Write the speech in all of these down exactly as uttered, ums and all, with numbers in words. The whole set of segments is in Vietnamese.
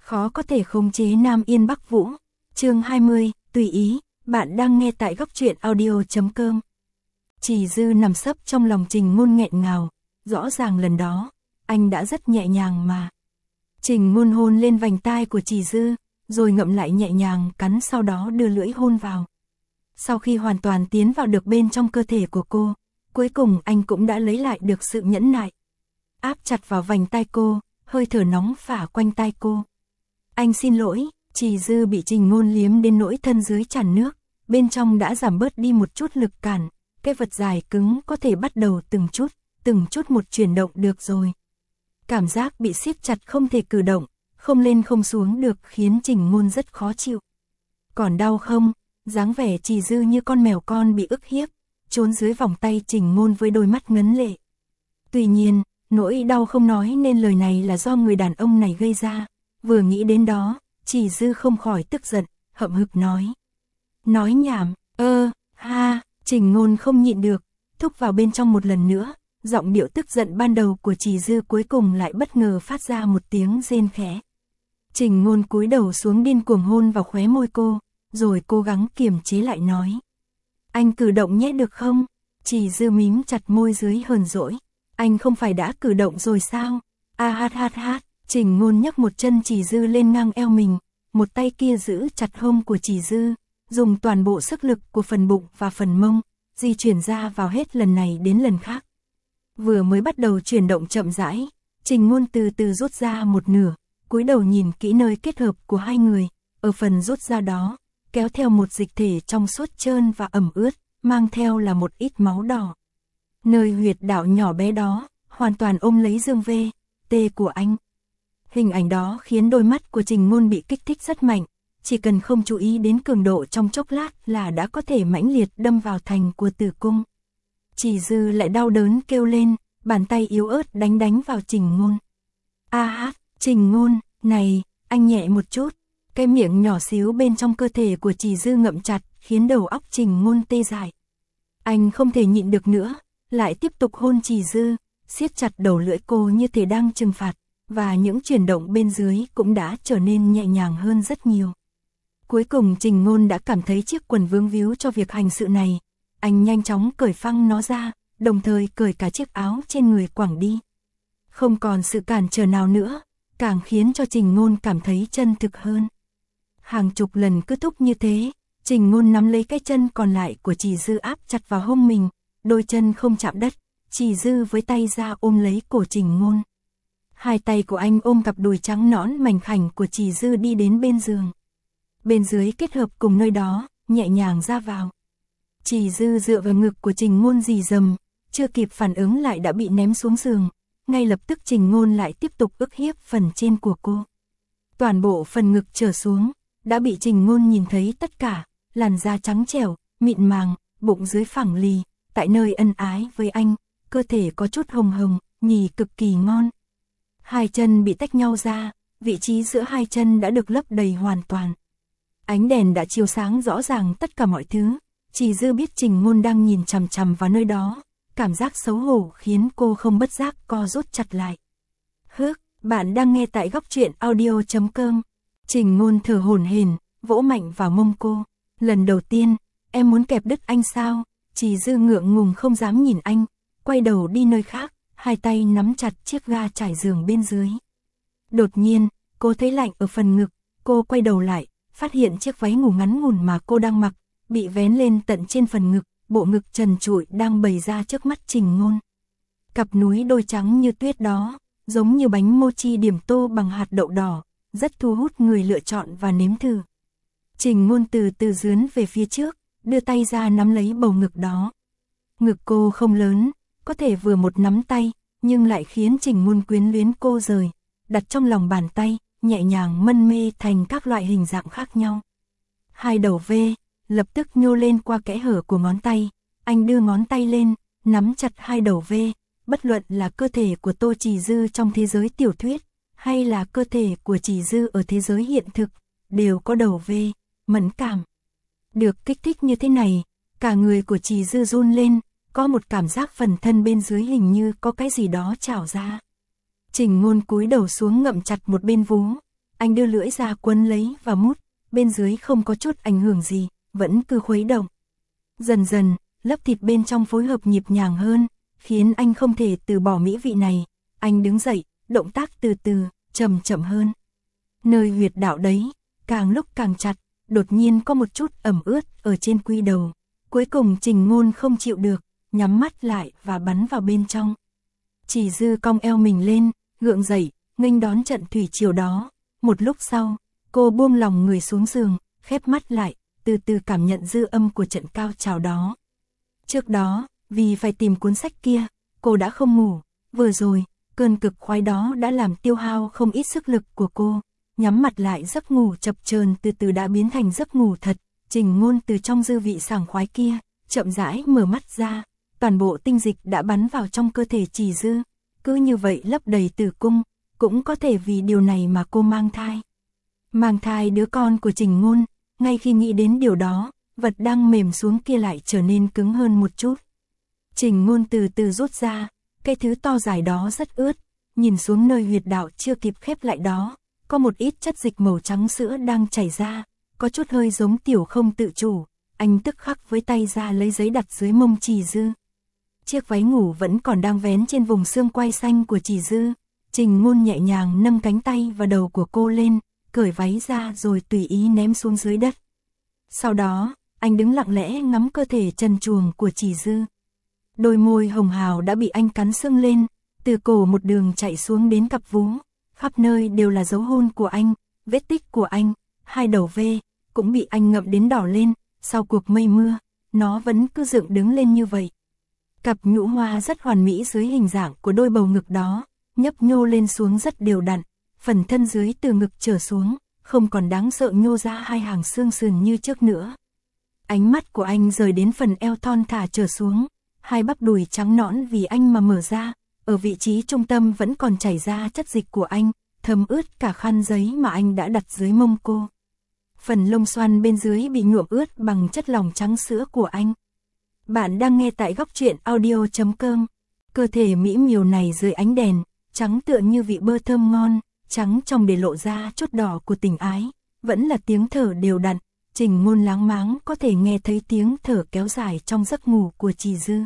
Khó có thể khống chế Nam Yên Bắc Vũ. Chương hai mươi, tùy ý, bạn đang nghe tại góc truyện audio chấm com. Chỉ Dư nằm sấp trong lòng Trình Ngôn nghẹn ngào, rõ ràng lần đó, anh đã rất nhẹ nhàng mà. Trình Ngôn hôn lên vành tai của Chỉ Dư, rồi ngậm lại nhẹ nhàng cắn, sau đó đưa lưỡi hôn vào. Sau khi hoàn toàn tiến vào được bên trong cơ thể của cô, cuối cùng anh cũng đã lấy lại được sự nhẫn nại. Áp chặt vào vành tai cô, hơi thở nóng phả quanh tai cô. Anh xin lỗi. Chỉ Dư bị Trình Ngôn liếm đến nỗi thân dưới tràn nước, bên trong đã giảm bớt đi một chút lực cản, cái vật dài cứng có thể bắt đầu từng chút, từng chút một chuyển động được rồi. Cảm giác bị siết chặt không thể cử động, không lên không xuống được khiến Trình Ngôn rất khó chịu. Còn đau không? Dáng vẻ Chỉ Dư như con mèo con bị ức hiếp, trốn dưới vòng tay Trình Ngôn với đôi mắt ngấn lệ. Tuy nhiên, nỗi đau không nói nên lời này là do người đàn ông này gây ra, vừa nghĩ đến đó, Chỉ Dư không khỏi tức giận, hậm hực nói. Nói nhảm, ơ, ha, Trình Ngôn không nhịn được, thúc vào bên trong một lần nữa, giọng điệu tức giận ban đầu của Chỉ Dư cuối cùng lại bất ngờ phát ra một tiếng rên khẽ. Trình Ngôn cúi đầu xuống điên cuồng hôn vào khóe môi cô, rồi cố gắng kiềm chế lại nói. Anh cử động nhé được không? Chỉ Dư mím chặt môi dưới hờn dỗi. Anh không phải đã cử động rồi sao? A hát hát hát. Trình Ngôn nhấc một chân Chỉ Dư lên ngang eo mình, một tay kia giữ chặt hông của Chỉ Dư, dùng toàn bộ sức lực của phần bụng và phần mông, di chuyển ra vào hết lần này đến lần khác. Vừa mới bắt đầu chuyển động chậm rãi, Trình Ngôn từ từ rút ra một nửa, cúi đầu nhìn kỹ nơi kết hợp của hai người, ở phần rút ra đó, kéo theo một dịch thể trong suốt trơn và ẩm ướt, mang theo là một ít máu đỏ. Nơi huyệt đạo nhỏ bé đó, hoàn toàn ôm lấy dương vê, tê của anh. Hình ảnh đó khiến đôi mắt của Trình Ngôn bị kích thích rất mạnh, chỉ cần không chú ý đến cường độ trong chốc lát là đã có thể mãnh liệt đâm vào thành của tử cung. Chỉ Dư lại đau đớn kêu lên, bàn tay yếu ớt đánh đánh vào Trình Ngôn. A hát, Trình Ngôn, này, anh nhẹ một chút. Cái miệng nhỏ xíu bên trong cơ thể của Chỉ Dư ngậm chặt, khiến đầu óc Trình Ngôn tê dại. Anh không thể nhịn được nữa, lại tiếp tục hôn Chỉ Dư, siết chặt đầu lưỡi cô như thể đang trừng phạt, và những chuyển động bên dưới cũng đã trở nên nhẹ nhàng hơn rất nhiều. Cuối cùng Trình Ngôn đã cảm thấy chiếc quần vướng víu cho việc hành sự này, anh nhanh chóng cởi phăng nó ra, đồng thời cởi cả chiếc áo trên người quẳng đi. Không còn sự cản trở nào nữa, càng khiến cho Trình Ngôn cảm thấy chân thực hơn. Hàng chục lần cứ thúc như thế, Trình Ngôn nắm lấy cái chân còn lại của Chỉ Dư áp chặt vào hông mình, đôi chân không chạm đất, Chỉ Dư với tay ra ôm lấy cổ Trình Ngôn. Hai tay của anh ôm cặp đùi trắng nõn mảnh khảnh của Chỉ Dư đi đến bên giường. Bên dưới kết hợp cùng nơi đó, nhẹ nhàng ra vào. Chỉ Dư dựa vào ngực của Trình Ngôn rì rầm, chưa kịp phản ứng lại đã bị ném xuống giường, ngay lập tức Trình Ngôn lại tiếp tục ức hiếp phần trên của cô. Toàn bộ phần ngực trở xuống, đã bị Trình Ngôn nhìn thấy tất cả, làn da trắng trẻo, mịn màng, bụng dưới phẳng lì, tại nơi ân ái với anh, cơ thể có chút hồng hồng, nhì cực kỳ ngon. Hai chân bị tách nhau ra, vị trí giữa hai chân đã được lấp đầy hoàn toàn. Ánh đèn đã chiếu sáng rõ ràng tất cả mọi thứ, Chỉ Dư biết Trình Ngôn đang nhìn chằm chằm vào nơi đó, cảm giác xấu hổ khiến cô không bất giác co rút chặt lại. Hức, bạn đang nghe tại góc truyện audio chấm com. Trình Ngôn thở hổn hển, vỗ mạnh vào mông cô. Lần đầu tiên, em muốn kẹp đứt anh sao? Chỉ Dư ngượng ngùng không dám nhìn anh, quay đầu đi nơi khác, hai tay nắm chặt chiếc ga trải giường bên dưới. Đột nhiên, cô thấy lạnh ở phần ngực, cô quay đầu lại, phát hiện chiếc váy ngủ ngắn ngủn mà cô đang mặc, bị vén lên tận trên phần ngực, bộ ngực trần trụi đang bày ra trước mắt Trình Ngôn. Cặp núi đôi trắng như tuyết đó, giống như bánh mochi điểm tô bằng hạt đậu đỏ, rất thu hút người lựa chọn và nếm thử. Trình Ngôn từ từ dướn về phía trước, đưa tay ra nắm lấy bầu ngực đó. Ngực cô không lớn, có thể vừa một nắm tay, nhưng lại khiến Trình Ngôn quyến luyến cô rời, đặt trong lòng bàn tay, nhẹ nhàng mân mê thành các loại hình dạng khác nhau. Hai đầu V, lập tức nhô lên qua kẽ hở của ngón tay, anh đưa ngón tay lên, nắm chặt hai đầu V, bất luận là cơ thể của Tô Chỉ Dư trong thế giới tiểu thuyết, hay là cơ thể của Chỉ Dư ở thế giới hiện thực, đều có đầu V, mẫn cảm. Được kích thích như thế này, cả người của Chỉ Dư run lên, có một cảm giác phần thân bên dưới hình như có cái gì đó trào ra. Trình Ngôn cúi đầu xuống ngậm chặt một bên vú, Anh đưa lưỡi ra quấn lấy và mút, bên dưới không có chút ảnh hưởng gì, vẫn cứ khuấy động. Dần dần, lớp thịt bên trong phối hợp nhịp nhàng hơn, khiến anh không thể từ bỏ mỹ vị này. Anh đứng dậy, động tác từ từ, chậm chậm hơn. Nơi huyệt đạo đấy, càng lúc càng chặt, đột nhiên có một chút ẩm ướt ở trên quy đầu. Cuối cùng Trình Ngôn không chịu được, nhắm mắt lại và bắn vào bên trong. Chỉ Dư cong eo mình lên, gượng dậy, nghênh đón trận thủy triều đó. Một lúc sau, cô buông lòng người xuống giường, khép mắt lại, từ từ cảm nhận dư âm của trận cao trào đó. Trước đó, vì phải tìm cuốn sách kia, cô đã không ngủ. Vừa rồi, cơn cực khoái đó đã làm tiêu hao không ít sức lực của cô. Nhắm mặt lại, giấc ngủ chập chờn từ từ đã biến thành giấc ngủ thật. Trình Ngôn từ trong dư vị sảng khoái kia, chậm rãi mở mắt ra. Toàn bộ tinh dịch đã bắn vào trong cơ thể Chỉ Dư. Cứ như vậy lấp đầy tử cung, cũng có thể vì điều này mà cô mang thai. Mang thai đứa con của Trình Ngôn, ngay khi nghĩ đến điều đó, vật đang mềm xuống kia lại trở nên cứng hơn một chút. Trình Ngôn từ từ rút ra, cái thứ to dài đó rất ướt, nhìn xuống nơi huyệt đạo chưa kịp khép lại đó, có một ít chất dịch màu trắng sữa đang chảy ra, có chút hơi giống tiểu không tự chủ. Anh tức khắc với tay ra lấy giấy đặt dưới mông Chỉ Dư. Chiếc váy ngủ vẫn còn đang vén trên vùng xương quai xanh của Chỉ Dư. Trình Ngôn nhẹ nhàng nâng cánh tay và đầu của cô lên, cởi váy ra rồi tùy ý ném xuống dưới đất. Sau đó, anh đứng lặng lẽ ngắm cơ thể trần truồng của Chỉ Dư. Đôi môi hồng hào đã bị anh cắn sưng lên, từ cổ một đường chạy xuống đến cặp vú. Khắp nơi đều là dấu hôn của anh, vết tích của anh, hai đầu V cũng bị anh ngậm đến đỏ lên. Sau cuộc mây mưa, nó vẫn cứ dựng đứng lên như vậy. Cặp nhũ hoa rất hoàn mỹ dưới hình dạng của đôi bầu ngực đó, nhấp nhô lên xuống rất đều đặn, phần thân dưới từ ngực trở xuống, không còn đáng sợ nhô ra hai hàng xương sườn như trước nữa. Ánh mắt của anh rời đến phần eo thon thả trở xuống, hai bắp đùi trắng nõn vì anh mà mở ra, ở vị trí trung tâm vẫn còn chảy ra chất dịch của anh, thấm ướt cả khăn giấy mà anh đã đặt dưới mông cô. Phần lông xoăn bên dưới bị nhuộm ướt bằng chất lỏng trắng sữa của anh. Bạn đang nghe tại góc truyện audio chấm com. Cơ thể mỹ miều này dưới ánh đèn, trắng tựa như vị bơ thơm ngon, trắng trong để lộ ra chút đỏ của tình ái, vẫn là tiếng thở đều đặn. Trình Ngôn láng máng có thể nghe thấy tiếng thở kéo dài trong giấc ngủ của Chỉ Dư.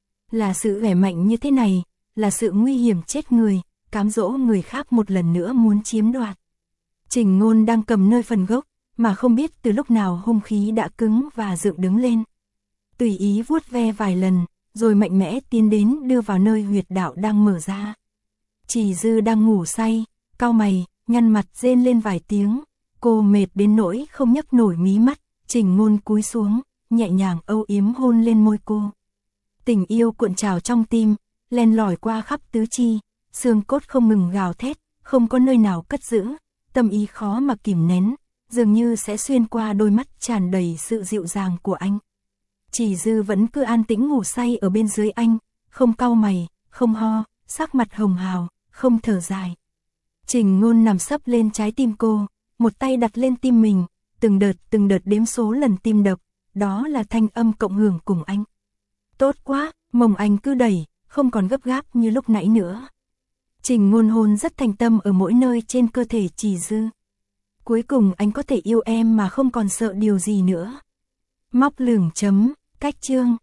Là sự vẻ mạnh như thế này, là sự nguy hiểm chết người, cám dỗ người khác một lần nữa muốn chiếm đoạt. Trình Ngôn đang cầm nơi phần gốc, mà không biết từ lúc nào hung khí đã cứng và dựng đứng lên. Tùy ý vuốt ve vài lần, rồi mạnh mẽ tiến đến đưa vào nơi huyệt đạo đang mở ra. Chỉ Dư đang ngủ say, cau mày, nhăn mặt rên lên vài tiếng, cô mệt đến nỗi không nhấc nổi mí mắt. Trình Ngôn cúi xuống, nhẹ nhàng âu yếm hôn lên môi cô. Tình yêu cuộn trào trong tim, len lỏi qua khắp tứ chi, xương cốt không ngừng gào thét, không có nơi nào cất giữ, tâm ý khó mà kìm nén, dường như sẽ xuyên qua đôi mắt tràn đầy sự dịu dàng của anh. Chỉ Dư vẫn cứ an tĩnh ngủ say ở bên dưới anh, không cau mày, không ho, sắc mặt hồng hào, không thở dài. Trình Ngôn nằm sấp lên trái tim cô, một tay đặt lên tim mình, từng đợt từng đợt đếm số lần tim đập, đó là thanh âm cộng hưởng cùng anh. Tốt quá, mông anh cứ đẩy, không còn gấp gáp như lúc nãy nữa. Trình Ngôn hôn rất thành tâm ở mỗi nơi trên cơ thể Chỉ Dư. Cuối cùng anh có thể yêu em mà không còn sợ điều gì nữa. Móc lửng chấm, cách chương.